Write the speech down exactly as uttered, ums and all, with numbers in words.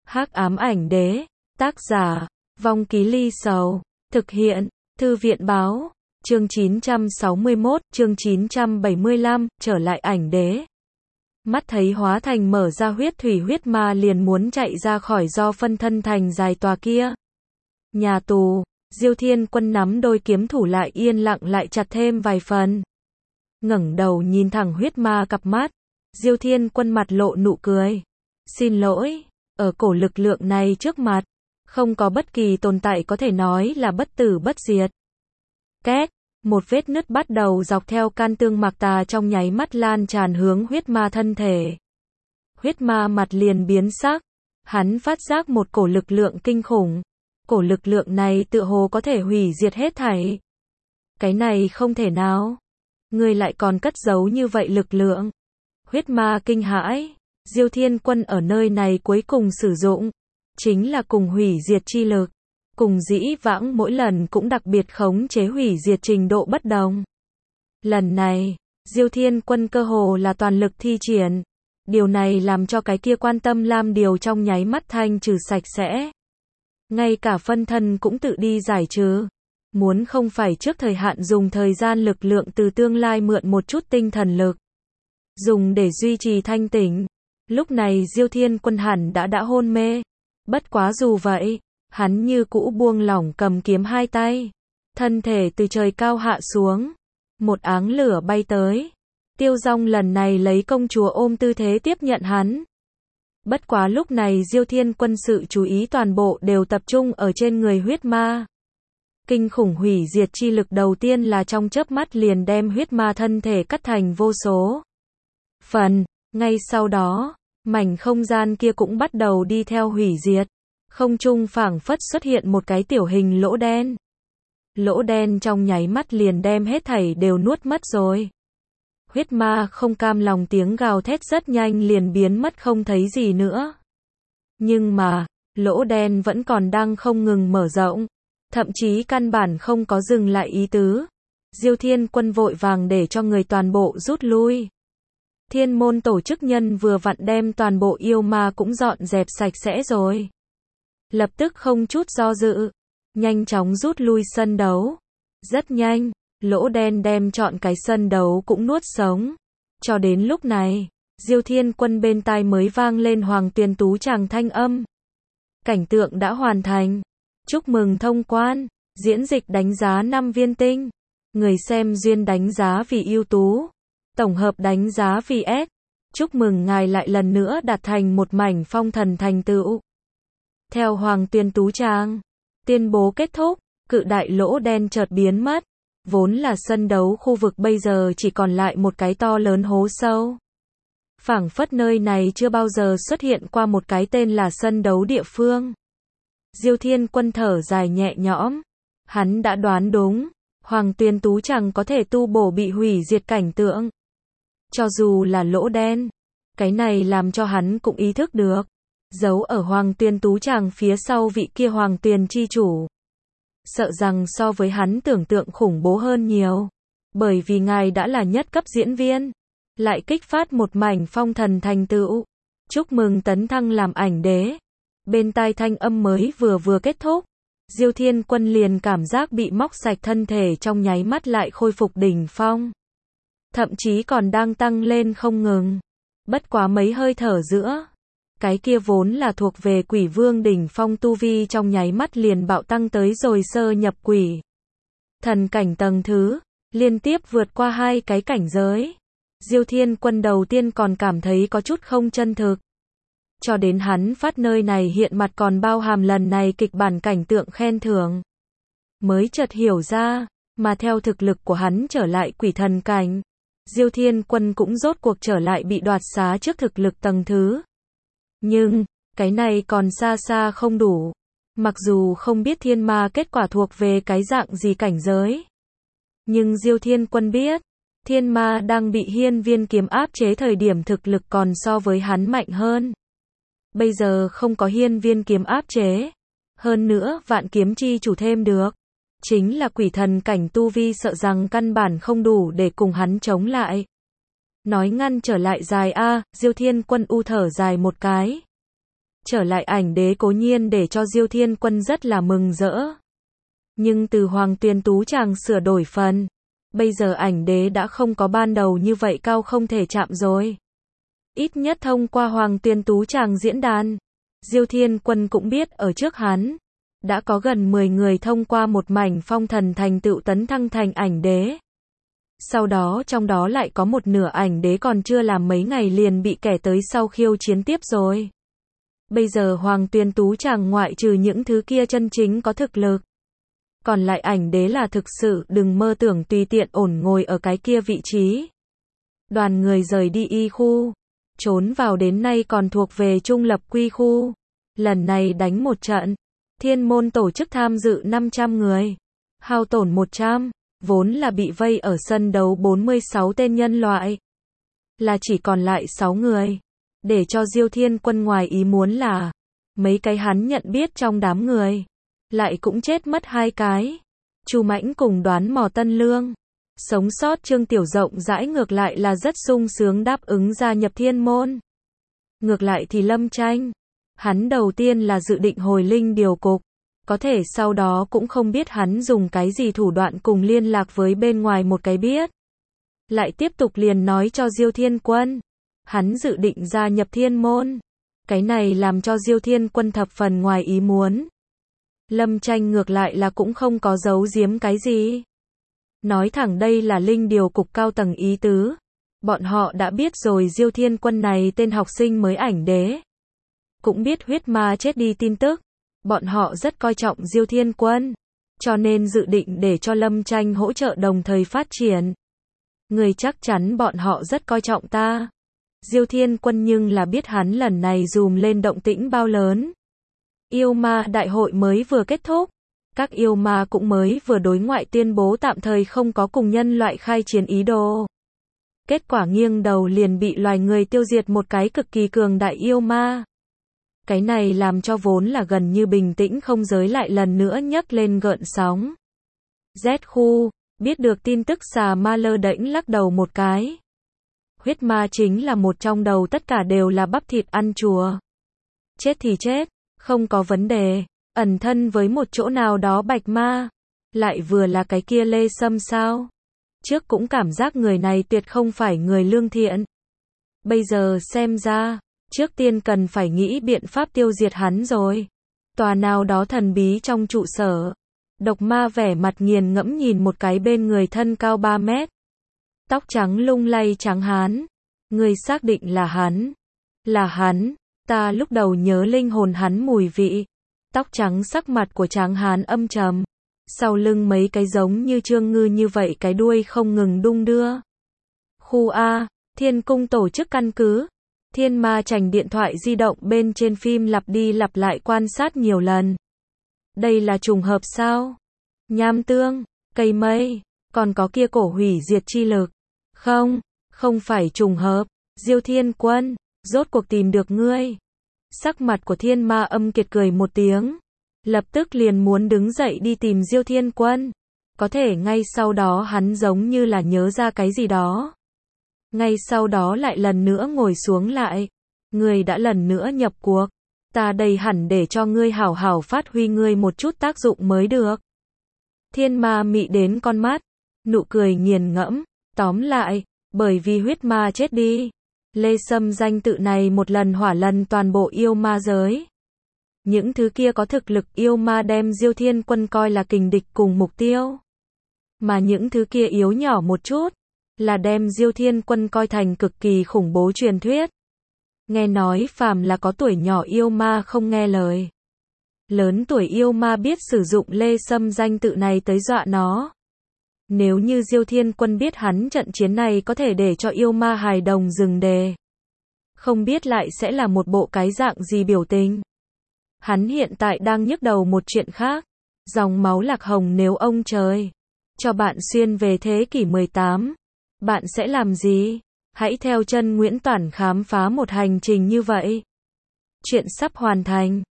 Hắc ám ảnh đế, tác giả, Vong Ký Ly Sầu, thực hiện, Thư viện báo, chương chín trăm sáu mươi mốt, chương chín trăm bảy mươi lăm, trở lại ảnh đế. Mắt thấy hóa thành mở ra huyết thủy huyết ma liền muốn chạy ra khỏi do phân thân thành dài tòa kia. Nhà tù, Diêu Thiên Quân nắm đôi kiếm thủ lại yên lặng lại chặt thêm vài phần. Ngẩng đầu nhìn thẳng huyết ma cặp mắt, Diêu Thiên Quân mặt lộ nụ cười. Xin lỗi, ở cổ lực lượng này trước mặt, không có bất kỳ tồn tại có thể nói là bất tử bất diệt. Két, một vết nứt bắt đầu dọc theo can tương mạc tà trong nháy mắt lan tràn hướng huyết ma thân thể. Huyết ma mặt liền biến sắc, hắn phát giác một cổ lực lượng kinh khủng. Cổ lực lượng này tựa hồ có thể hủy diệt hết thảy. Cái này không thể nào. Ngươi lại còn cất giấu như vậy lực lượng. Huyết ma kinh hãi. Diêu Thiên Quân ở nơi này cuối cùng sử dụng, chính là cùng hủy diệt chi lực. Cùng dĩ vãng mỗi lần cũng đặc biệt khống chế hủy diệt trình độ bất đồng. Lần này, Diêu Thiên Quân cơ hồ là toàn lực thi triển. Điều này làm cho cái kia quan tâm Lam Điều trong nháy mắt thanh trừ sạch sẽ. Ngay cả phân thân cũng tự đi giải trừ. Muốn không phải trước thời hạn dùng thời gian lực lượng từ tương lai mượn một chút tinh thần lực. Dùng để duy trì thanh tỉnh. Lúc này Diêu Thiên Quân hẳn đã đã hôn mê. Bất quá dù vậy, hắn như cũ buông lỏng cầm kiếm hai tay. Thân thể từ trời cao hạ xuống. Một áng lửa bay tới. Tiêu Dong lần này lấy công chúa ôm tư thế tiếp nhận hắn. Bất quá lúc này Diêu Thiên Quân sự chú ý toàn bộ đều tập trung ở trên người huyết ma. Kinh khủng hủy diệt chi lực đầu tiên là trong chớp mắt liền đem huyết ma thân thể cắt thành vô số phần. Ngay sau đó, mảnh không gian kia cũng bắt đầu đi theo hủy diệt. Không trung phảng phất xuất hiện một cái tiểu hình lỗ đen. Lỗ đen trong nháy mắt liền đem hết thảy đều nuốt mất rồi. Huyết ma không cam lòng tiếng gào thét rất nhanh liền biến mất không thấy gì nữa. Nhưng mà, lỗ đen vẫn còn đang không ngừng mở rộng. Thậm chí căn bản không có dừng lại ý tứ. Diêu Thiên Quân vội vàng để cho người toàn bộ rút lui. Thiên môn tổ chức nhân vừa vặn đem toàn bộ yêu ma cũng dọn dẹp sạch sẽ rồi. Lập tức không chút do dự. Nhanh chóng rút lui sân đấu. Rất nhanh. Lỗ đen đem trọn cái sân đấu cũng nuốt sống. Cho đến lúc này, Diêu Thiên Quân bên tai mới vang lên Hoàng Tuyền Tú chàng thanh âm. Cảnh tượng đã hoàn thành. Chúc mừng thông quan. Diễn dịch đánh giá năm viên tinh. Người xem duyên đánh giá vì ưu tú. Tổng hợp đánh giá vì S. Chúc mừng ngài lại lần nữa đạt thành một mảnh phong thần thành tựu. Theo Hoàng Tuyền Tú chàng tuyên bố kết thúc, cự đại lỗ đen chợt biến mất. Vốn là sân đấu khu vực bây giờ chỉ còn lại một cái to lớn hố sâu. Phảng phất nơi này chưa bao giờ xuất hiện qua một cái tên là sân đấu địa phương. Diêu Thiên Quân thở dài nhẹ nhõm. Hắn đã đoán đúng. Hoàng Tuyền Tú chẳng có thể tu bổ bị hủy diệt cảnh tượng. Cho dù là lỗ đen. Cái này làm cho hắn cũng ý thức được. Giấu ở Hoàng Tuyền Tú chàng phía sau vị kia Hoàng Tuyền chi chủ. Sợ rằng so với hắn tưởng tượng khủng bố hơn nhiều. Bởi vì ngài đã là nhất cấp diễn viên. Lại kích phát một mảnh phong thần thành tựu. Chúc mừng tấn thăng làm ảnh đế. Bên tai thanh âm mới vừa vừa kết thúc. Diêu Thiên Quân liền cảm giác bị móc sạch thân thể trong nháy mắt lại khôi phục đỉnh phong. Thậm chí còn đang tăng lên không ngừng. Bất quá mấy hơi thở giữa. Cái kia vốn là thuộc về quỷ vương đỉnh phong tu vi trong nháy mắt liền bạo tăng tới rồi sơ nhập quỷ thần cảnh tầng thứ, liên tiếp vượt qua hai cái cảnh giới. Diêu Thiên Quân đầu tiên còn cảm thấy có chút không chân thực. Cho đến hắn phát nơi này hiện mặt còn bao hàm lần này kịch bản cảnh tượng khen thưởng. Mới chợt hiểu ra, mà theo thực lực của hắn trở lại quỷ thần cảnh. Diêu Thiên Quân cũng rốt cuộc trở lại bị đoạt xá trước thực lực tầng thứ. Nhưng, cái này còn xa xa không đủ. Mặc dù không biết thiên ma kết quả thuộc về cái dạng gì cảnh giới. Nhưng Diêu Thiên Quân biết, thiên ma đang bị hiên viên kiếm áp chế thời điểm thực lực còn so với hắn mạnh hơn. Bây giờ không có hiên viên kiếm áp chế. Hơn nữa vạn kiếm chi chủ thêm được. Chính là quỷ thần cảnh tu vi sợ rằng căn bản không đủ để cùng hắn chống lại. Nói ngăn trở lại dài a, Diêu Thiên Quân u thở dài một cái. Trở lại ảnh đế cố nhiên để cho Diêu Thiên Quân rất là mừng rỡ. Nhưng từ Hoàng Tuyền Tú Tràng sửa đổi phần, bây giờ ảnh đế đã không có ban đầu như vậy cao không thể chạm rồi. Ít nhất thông qua Hoàng Tuyền Tú Tràng diễn đàn, Diêu Thiên Quân cũng biết ở trước hắn, đã có gần mười người thông qua một mảnh phong thần thành tựu tấn thăng thành ảnh đế. Sau đó trong đó lại có một nửa ảnh đế còn chưa làm mấy ngày liền bị kẻ tới sau khiêu chiến tiếp rồi. Bây giờ Hoàng Tuyền Tú Tràng ngoại trừ những thứ kia chân chính có thực lực, còn lại ảnh đế là thực sự đừng mơ tưởng tùy tiện ổn ngồi ở cái kia vị trí. Đoàn người rời đi y khu, trốn vào đến nay còn thuộc về trung lập quy khu. Lần này đánh một trận, Thiên Môn tổ chức tham dự năm trăm người, hao tổn một trăm, vốn là bị vây ở sân đấu bốn mươi sáu tên nhân loại, là chỉ còn lại sáu người. Để cho Diêu Thiên Quân ngoài ý muốn là, mấy cái hắn nhận biết trong đám người, lại cũng chết mất hai cái. Chu Mãnh cùng Đoán Mò Tân Lương. Sống sót Trương Tiểu rộng rãi ngược lại là rất sung sướng đáp ứng gia nhập Thiên Môn. Ngược lại thì Lâm Tranh, hắn đầu tiên là dự định hồi linh điều cục, có thể sau đó cũng không biết hắn dùng cái gì thủ đoạn cùng liên lạc với bên ngoài một cái biết. Lại tiếp tục liền nói cho Diêu Thiên Quân, hắn dự định gia nhập Thiên Môn. Cái này làm cho Diêu Thiên Quân thập phần ngoài ý muốn. Lâm Tranh ngược lại là cũng không có giấu giếm cái gì. Nói thẳng đây là linh điều cục cao tầng ý tứ. Bọn họ đã biết rồi Diêu Thiên Quân này tên học sinh mới ảnh đế. Cũng biết huyết ma chết đi tin tức. Bọn họ rất coi trọng Diêu Thiên Quân, cho nên dự định để cho Lâm Tranh hỗ trợ đồng thời phát triển. Người chắc chắn bọn họ rất coi trọng ta. Diêu Thiên Quân nhưng là biết hắn lần này dùm lên động tĩnh bao lớn. Yêu ma đại hội mới vừa kết thúc, các yêu ma cũng mới vừa đối ngoại tuyên bố tạm thời không có cùng nhân loại khai chiến ý đồ. Kết quả nghiêng đầu liền bị loài người tiêu diệt một cái cực kỳ cường đại yêu ma. Cái này làm cho vốn là gần như bình tĩnh không giới lại lần nữa nhấc lên gợn sóng. Z khu, biết được tin tức xà ma lơ đễnh lắc đầu một cái. Huyết ma chính là một trong đầu tất cả đều là bắp thịt ăn chùa. Chết thì chết, không có vấn đề, ẩn thân với một chỗ nào đó bạch ma. Lại vừa là cái kia Lê Sâm sao? Trước cũng cảm giác người này tuyệt không phải người lương thiện. Bây giờ xem ra, trước tiên cần phải nghĩ biện pháp tiêu diệt hắn rồi. Tòa nào đó thần bí trong trụ sở. Độc ma vẻ mặt nghiền ngẫm nhìn một cái bên người thân cao ba mét. Tóc trắng lung lay trắng hán. Người xác định là hắn. Là hắn, ta lúc đầu nhớ linh hồn hắn mùi vị. Tóc trắng sắc mặt của tráng hán âm trầm. Sau lưng mấy cái giống như trương ngư như vậy cái đuôi không ngừng đung đưa. Khu A, Thiên Cung tổ chức căn cứ. Thiên Ma Chành điện thoại di động bên trên phim lặp đi lặp lại quan sát nhiều lần. Đây là trùng hợp sao? Nham tương, cây mây, còn có kia cổ hủy diệt chi lực. Không, không phải trùng hợp. Diêu Thiên Quân, rốt cuộc tìm được ngươi. Sắc mặt của Thiên Ma Âm Kiệt cười một tiếng. Lập tức liền muốn đứng dậy đi tìm Diêu Thiên Quân. Có thể ngay sau đó hắn giống như là nhớ ra cái gì đó. Ngay sau đó lại lần nữa ngồi xuống lại. Ngươi đã lần nữa nhập cuộc. Ta đây hẳn để cho ngươi hảo hảo phát huy ngươi một chút tác dụng mới được. Thiên ma mị đến con mắt. Nụ cười nghiền ngẫm. Tóm lại, bởi vì huyết ma chết đi. Lê Sâm danh tự này một lần hỏa lần toàn bộ yêu ma giới. Những thứ kia có thực lực yêu ma đem Diêu Thiên Quân coi là kình địch cùng mục tiêu. Mà những thứ kia yếu nhỏ một chút, là đem Diêu Thiên Quân coi thành cực kỳ khủng bố truyền thuyết. Nghe nói phàm là có tuổi nhỏ yêu ma không nghe lời. Lớn tuổi yêu ma biết sử dụng Lê Sâm danh tự này tới dọa nó. Nếu như Diêu Thiên Quân biết hắn trận chiến này có thể để cho yêu ma hài đồng dừng đề. Không biết lại sẽ là một bộ cái dạng gì biểu tình. Hắn hiện tại đang nhức đầu một chuyện khác. Dòng máu lạc hồng nếu ông trời cho bạn xuyên về thế kỷ mười tám, bạn sẽ làm gì? Hãy theo chân Nguyễn Toản khám phá một hành trình như vậy. Chuyện sắp hoàn thành.